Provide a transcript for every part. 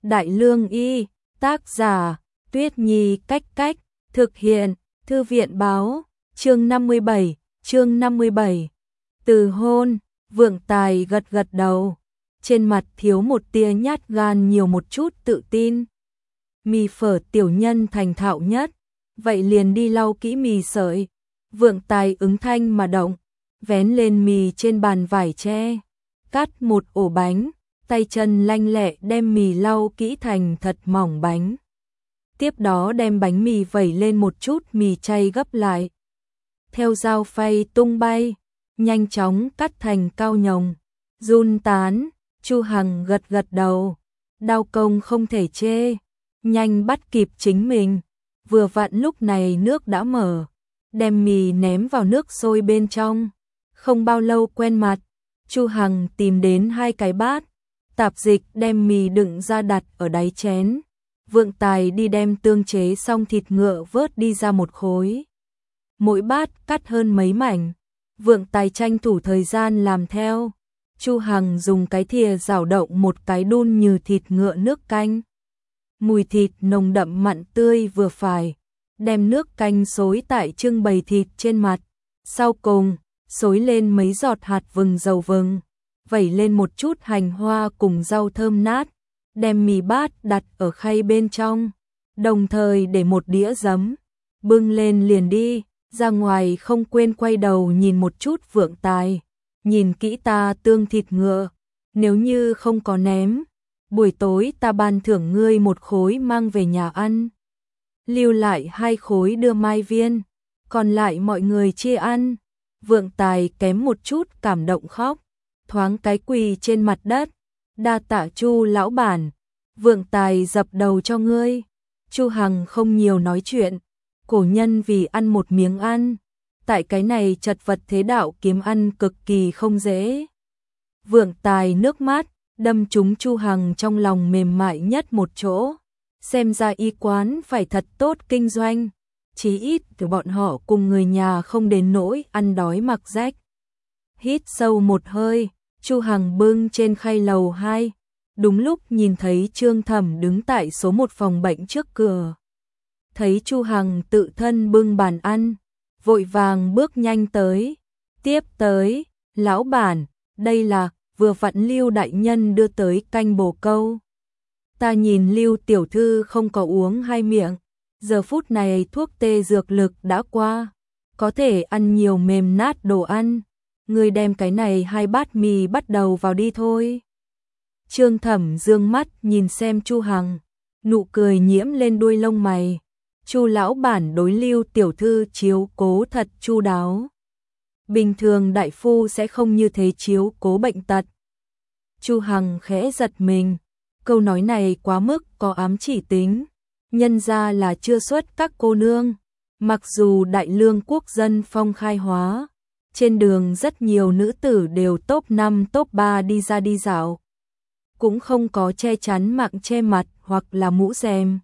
Đại Lương Y, tác giả, Tuyết Nhi Cách Cách, thực hiện, Thư viện Báo, chương 57. Từ hôn, Vượng Tài gật gật đầu, trên mặt thiếu một tia nhát gan nhiều một chút tự tin. Mì phở tiểu nhân thành thạo nhất, vậy liền đi lau kỹ mì sợi. Vượng Tài ứng thanh mà động, vén lên mì trên bàn vải tre, cắt một ổ bánh, tay chân lanh lẹ đem mì lau kỹ thành thật mỏng bánh. Tiếp đó đem bánh mì vẩy lên một chút mì chay gấp lại. Theo dao phay tung bay, nhanh chóng cắt thành cao nhồng, run tán. Chu Hằng gật gật đầu, đao công không thể chê, nhanh bắt kịp chính mình. Vừa vặn lúc này nước đã mở, đem mì ném vào nước sôi bên trong. Không bao lâu quen mặt, Chu Hằng tìm đến 2 cái bát, tạp dịch đem mì đựng ra đặt ở đáy chén. Vượng Tài đi đem tương chế xong thịt ngựa vớt đi ra một khối. Mỗi bát cắt hơn mấy mảnh, Vượng Tài tranh thủ thời gian làm theo. Chu Hằng dùng cái thìa rảo động một cái đun như thịt ngựa nước canh. Mùi thịt nồng đậm mặn tươi vừa phải, đem nước canh xối tại trưng bày thịt trên mặt. Sau cùng, xối lên mấy giọt hạt vừng dầu vừng, vẩy lên một chút hành hoa cùng rau thơm nát, đem mì bát đặt ở khay bên trong, đồng thời để một đĩa giấm, bưng lên liền đi, ra ngoài không quên quay đầu nhìn một chút Vượng Tài. Nhìn kỹ ta tương thịt ngựa, nếu như không có ném, buổi tối ta ban thưởng ngươi 1 khối mang về nhà ăn. Lưu lại 2 khối đưa Mai Viên, còn lại mọi người chia ăn. Vượng Tài kém một chút cảm động khóc, thoáng cái quỳ trên mặt đất, đa tạ Chu lão bản. Vượng Tài dập đầu cho ngươi. Chu Hằng không nhiều nói chuyện, cổ nhân vì ăn một miếng ăn. Tại cái này chật vật thế đạo kiếm ăn cực kỳ không dễ. Vượng Tài nước mắt đâm trúng Chu Hằng trong lòng mềm mại nhất một chỗ. Xem ra y quán phải thật tốt kinh doanh, chí ít từ bọn họ cùng người nhà không đến nỗi ăn đói mặc rách. Hít sâu một hơi, Chu Hằng bưng trên khay lầu 2, đúng lúc nhìn thấy Trương Thẩm đứng tại số 1 phòng bệnh trước cửa. Thấy Chu Hằng tự thân bưng bàn ăn, vội vàng bước nhanh tới, tiếp tới, lão bản, đây là vừa vặn Lưu đại nhân đưa tới canh bồ câu. Ta nhìn Lưu tiểu thư không có uống 2 miệng, giờ phút này thuốc tê dược lực đã qua, có thể ăn nhiều mềm nát đồ ăn, người đem cái này 2 bát mì bắt đầu vào đi thôi. Trương Thẩm dương mắt nhìn xem Chu Hằng, nụ cười nhiễm lên đuôi lông mày. Chu lão bản đối Lưu tiểu thư chiếu cố thật chu đáo. Bình thường đại phu sẽ không như thế chiếu cố bệnh tật. Chu Hằng khẽ giật mình, câu nói này quá mức có ám chỉ tính, nhân ra là chưa xuất các cô nương. Mặc dù Đại Lương quốc dân phong khai hóa, trên đường rất nhiều nữ tử đều top 5 top 3 đi ra đi dạo, cũng không có che chắn mạng che mặt hoặc là mũ rèm.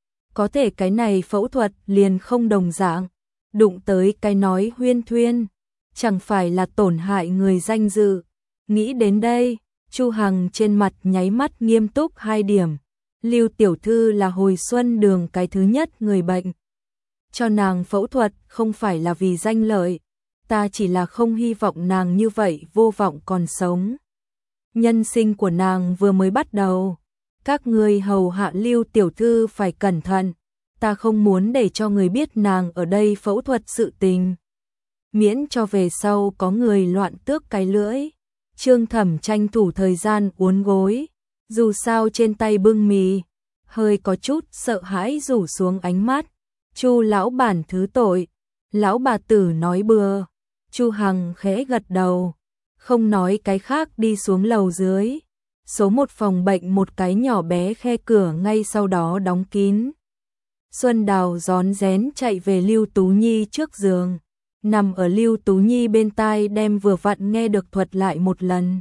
Có thể cái này phẫu thuật liền không đồng dạng, đụng tới cái nói huyên thuyên, chẳng phải là tổn hại người danh dự. Nghĩ đến đây, Chu Hằng trên mặt nháy mắt nghiêm túc 2 điểm. Lưu tiểu thư là hồi xuân đường cái thứ nhất người bệnh. Cho nàng phẫu thuật không phải là vì danh lợi, ta chỉ là không hy vọng nàng như vậy vô vọng còn sống. Nhân sinh của nàng vừa mới bắt đầu. Các người hầu hạ Lưu tiểu thư phải cẩn thận, ta không muốn để cho người biết nàng ở đây phẫu thuật sự tình. Miễn cho về sau có người loạn tước cái lưỡi. Trương Thẩm tranh thủ thời gian uốn gối, dù sao trên tay bưng mì, hơi có chút sợ hãi rủ xuống ánh mắt. Chu lão bản thứ tội, lão bà tử nói bừa. Chu Hằng khẽ gật đầu, không nói cái khác đi xuống lầu dưới. Số 1 phòng bệnh một cái nhỏ bé khe cửa ngay sau đó đóng kín. Xuân Đào rón rén chạy về Lưu Tú Nhi trước giường, nằm ở Lưu Tú Nhi bên tai đem vừa vặn nghe được thuật lại một lần.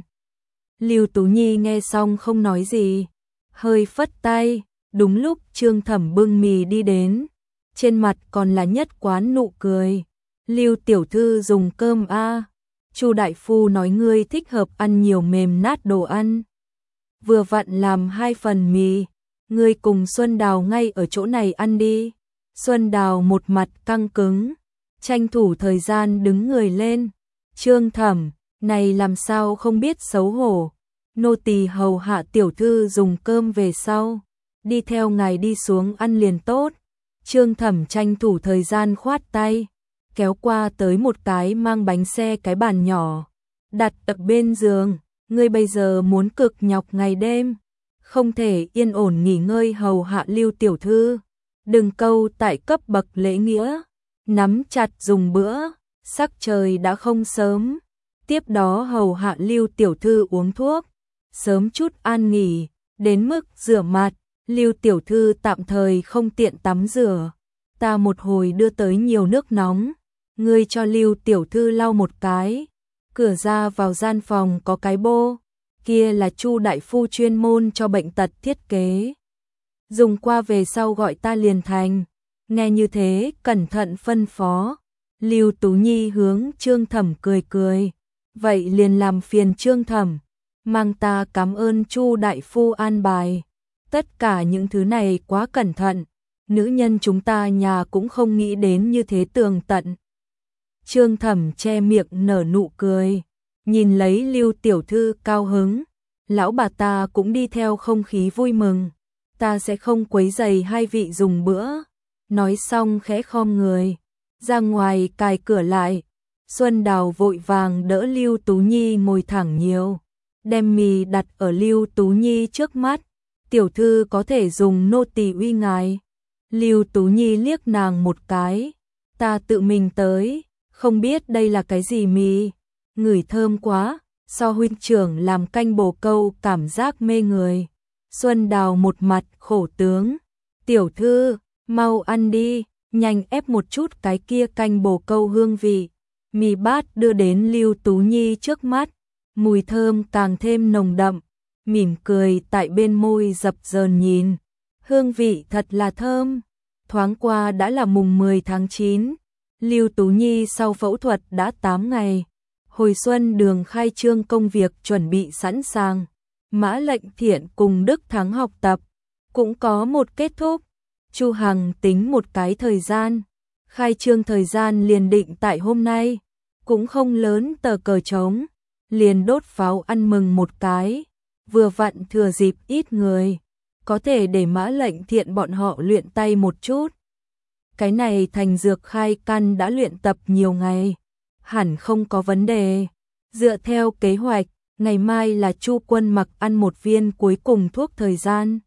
Lưu Tú Nhi nghe xong không nói gì, hơi phất tay, đúng lúc Trương Thẩm bưng mì đi đến, trên mặt còn là nhất quán nụ cười. Lưu tiểu thư dùng cơm a, Chu đại phu nói ngươi thích hợp ăn nhiều mềm nát đồ ăn. Vừa vặn làm 2 phần mì, ngươi cùng Xuân Đào ngay ở chỗ này ăn đi. Xuân Đào một mặt căng cứng, tranh thủ thời gian đứng người lên. Trương Thẩm, này làm sao không biết xấu hổ. Nô tỳ hầu hạ tiểu thư dùng cơm về sau, đi theo ngài đi xuống ăn liền tốt. Trương Thẩm tranh thủ thời gian khoát tay, kéo qua tới một cái mang bánh xe cái bàn nhỏ, đặt ở bên giường. Ngươi bây giờ muốn cực nhọc ngày đêm, không thể yên ổn nghỉ ngơi hầu hạ Lưu tiểu thư. Đừng câu tại cấp bậc lễ nghĩa, nắm chặt dùng bữa, sắc trời đã không sớm. Tiếp đó hầu hạ Lưu tiểu thư uống thuốc, sớm chút an nghỉ, đến mức rửa mặt. Lưu tiểu thư tạm thời không tiện tắm rửa, ta một hồi đưa tới nhiều nước nóng, ngươi cho Lưu tiểu thư lau một cái. Cửa ra vào gian phòng có cái bô, kia là Chu đại phu chuyên môn cho bệnh tật thiết kế. Dùng qua về sau gọi ta liền thành. Nghe như thế, cẩn thận phân phó. Lưu Tú Nhi hướng Trương Thẩm cười cười. Vậy liền làm phiền Trương Thẩm, mang ta cảm ơn Chu đại phu an bài. Tất cả những thứ này quá cẩn thận, nữ nhân chúng ta nhà cũng không nghĩ đến như thế tường tận. Trương Thẩm che miệng nở nụ cười, nhìn lấy Lưu tiểu thư cao hứng, lão bà ta cũng đi theo không khí vui mừng, ta sẽ không quấy rầy hai vị dùng bữa. Nói xong khẽ khom người, ra ngoài cài cửa lại. Xuân Đào vội vàng đỡ Lưu Tú Nhi ngồi thẳng nhiều, đem mì đặt ở Lưu Tú Nhi trước mắt. Tiểu thư có thể dùng nô tỳ uy ngài. Lưu Tú Nhi liếc nàng một cái, ta tự mình tới, không biết đây là cái gì mì, ngửi thơm quá, so huynh trưởng làm canh bồ câu cảm giác mê người. Xuân Đào một mặt khổ tướng, tiểu thư, mau ăn đi, nhanh ép một chút cái kia canh bồ câu hương vị. Mì bát đưa đến Lưu Tú Nhi trước mắt, mùi thơm càng thêm nồng đậm, mỉm cười tại bên môi dập dờn nhìn, hương vị thật là thơm. Thoáng qua đã là mùng 10 tháng 9, Lưu Tú Nhi sau phẫu thuật đã 8 ngày, hồi xuân đường khai trương công việc chuẩn bị sẵn sàng. Mã Lệnh Thiện cùng Đức Thắng học tập cũng có một kết thúc. Chu Hằng tính một cái thời gian, khai trương thời gian liền định tại hôm nay, cũng không lớn tờ cờ trống, liền đốt pháo ăn mừng một cái, vừa vặn thừa dịp ít người, có thể để Mã Lệnh Thiện bọn họ luyện tay một chút. Cái này Thành Dược khai căn đã luyện tập nhiều ngày, hẳn không có vấn đề. Dựa theo kế hoạch, ngày mai là Chu Quân Mặc ăn một viên cuối cùng thuốc thời gian.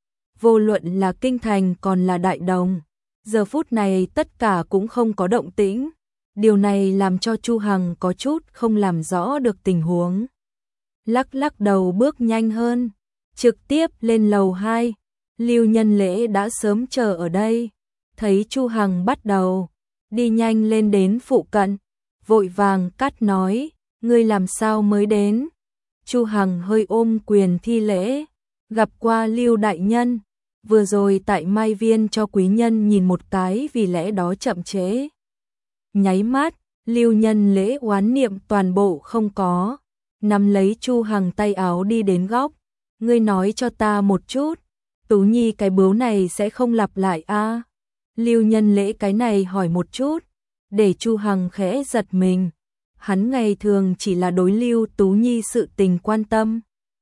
Vô luận là Kinh Thành còn là Đại Đồng, giờ phút này tất cả cũng không có động tĩnh. Điều này làm cho Chu Hằng có chút không làm rõ được tình huống. Lắc lắc đầu bước nhanh hơn, trực tiếp lên lầu 2. Lưu Nhân Lễ đã sớm chờ ở đây, thấy Chu Hằng bắt đầu đi nhanh lên đến phụ cận, vội vàng cắt nói, ngươi làm sao mới đến? Chu Hằng hơi ôm quyền thi lễ, gặp qua Lưu đại nhân, vừa rồi tại Mai Viên cho quý nhân nhìn một cái vì lẽ đó chậm trễ. Nháy mắt, Lưu Nhân Lễ oán niệm toàn bộ không có, nắm lấy Chu Hằng tay áo đi đến góc, ngươi nói cho ta một chút, Tú Nhi cái bướu này sẽ không lặp lại a? Lưu Nhân Lễ cái này hỏi một chút, để Chu Hằng khẽ giật mình. Hắn ngày thường chỉ là đối Lưu Tú Nhi sự tình quan tâm,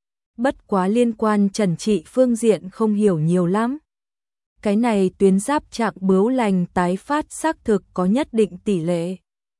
bất quá liên quan trần trị phương diện không hiểu nhiều lắm. Cái này tuyến giáp trạng bướu lành tái phát xác thực có nhất định tỷ lệ.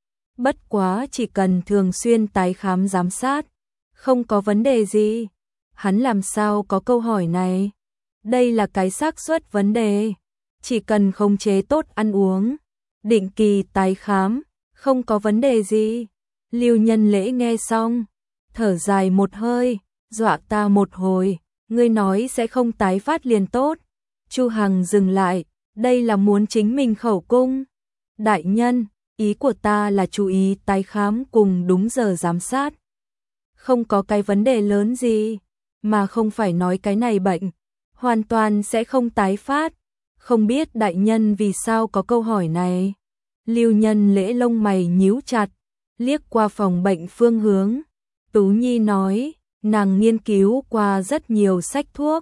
Bất quá chỉ cần thường xuyên tái khám giám sát, không có vấn đề gì. Hắn làm sao có câu hỏi này? Đây là cái xác suất vấn đề. Chỉ cần khống chế tốt ăn uống, định kỳ tái khám, không có vấn đề gì. Lưu Nhân Lễ nghe xong, thở dài một hơi, dọa ta một hồi, ngươi nói sẽ không tái phát liền tốt. Chu Hằng dừng lại, đây là muốn chính mình khẩu cung. Đại nhân, ý của ta là chú ý tái khám cùng đúng giờ giám sát. Không có cái vấn đề lớn gì, mà không phải nói cái này bệnh, hoàn toàn sẽ không tái phát. Không biết đại nhân vì sao có câu hỏi này. Lưu Nhân Lễ lông mày nhíu chặt, liếc qua phòng bệnh phương hướng. Tú Nhi nói, nàng nghiên cứu qua rất nhiều sách thuốc,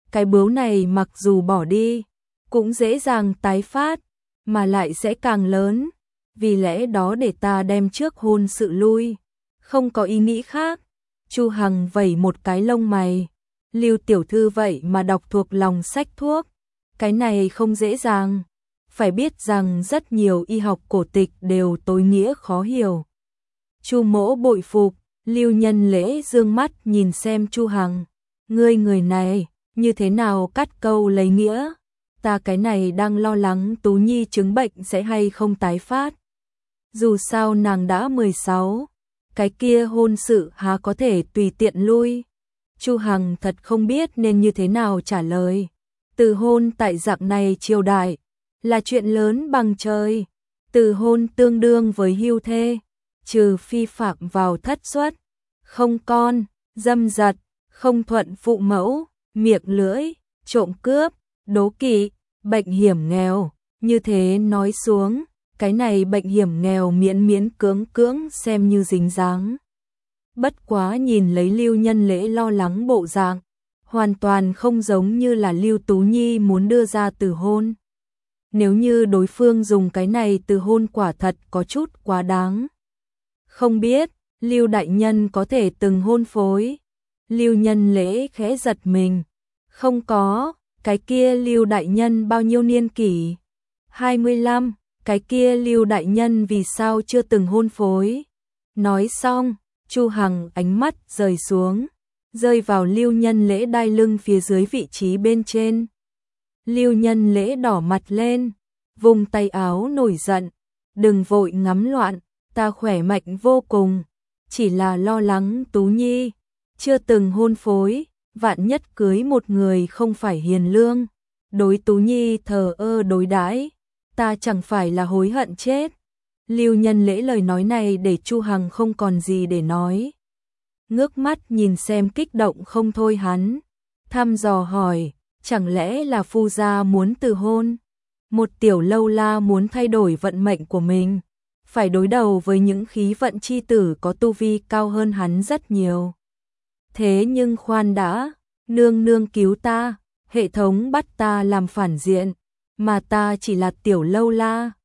cái bướu này mặc dù bỏ đi, cũng dễ dàng tái phát, mà lại sẽ càng lớn, vì lẽ đó để ta đem trước hôn sự lui, không có ý nghĩ khác. Chu Hằng vẩy một cái lông mày, Lưu tiểu thư vậy mà đọc thuộc lòng sách thuốc, cái này không dễ dàng, phải biết rằng rất nhiều y học cổ tịch đều tối nghĩa khó hiểu. Chu Mỗ bội phục. Lưu Nhân Lễ dương mắt nhìn xem Chu Hằng, ngươi người này, như thế nào cắt câu lấy nghĩa, ta cái này đang lo lắng Tú Nhi chứng bệnh sẽ hay không tái phát. Dù sao nàng đã 16, cái kia hôn sự há có thể tùy tiện lui. Chu Hằng thật không biết nên như thế nào trả lời. Từ hôn tại dạng này triều đại, là chuyện lớn bằng trời, từ hôn tương đương với hưu thê. Trừ phi phạm vào thất xuất, không con, dâm dật, không thuận phụ mẫu, miệng lưỡi, trộm cướp, đố kỵ, bệnh hiểm nghèo, như thế nói xuống, cái này bệnh hiểm nghèo miễn miễn cưỡng cưỡng xem như dính dáng. Bất quá nhìn lấy Lưu Nhân Lễ lo lắng bộ dạng, hoàn toàn không giống như là Lưu Tú Nhi muốn đưa ra từ hôn. Nếu như đối phương dùng cái này từ hôn quả thật có chút quá đáng. Không biết, Lưu đại nhân có thể từng hôn phối. Lưu Nhân Lễ khẽ giật mình. Không có, cái kia Lưu đại nhân bao nhiêu niên kỷ? 25, cái kia Lưu đại nhân vì sao chưa từng hôn phối? Nói xong, Chu Hằng ánh mắt rời xuống, rơi vào Lưu Nhân Lễ đai lưng phía dưới vị trí bên trên. Lưu Nhân Lễ đỏ mặt lên, vùng tay áo nổi giận, đừng vội ngắm loạn. Ta khỏe mạnh vô cùng, chỉ là lo lắng Tú Nhi, chưa từng hôn phối, vạn nhất cưới một người không phải hiền lương, đối Tú Nhi thờ ơ đối đãi, ta chẳng phải là hối hận chết. Lưu Nhân Lễ lời nói này để Chu Hằng không còn gì để nói. Ngước mắt nhìn xem kích động không thôi hắn, thăm dò hỏi, chẳng lẽ là phu gia muốn từ hôn? Một tiểu lâu la muốn thay đổi vận mệnh của mình, phải đối đầu với những khí vận chi tử có tu vi cao hơn hắn rất nhiều. Thế nhưng khoan đã, nương nương cứu ta, hệ thống bắt ta làm phản diện, mà ta chỉ là tiểu lâu la,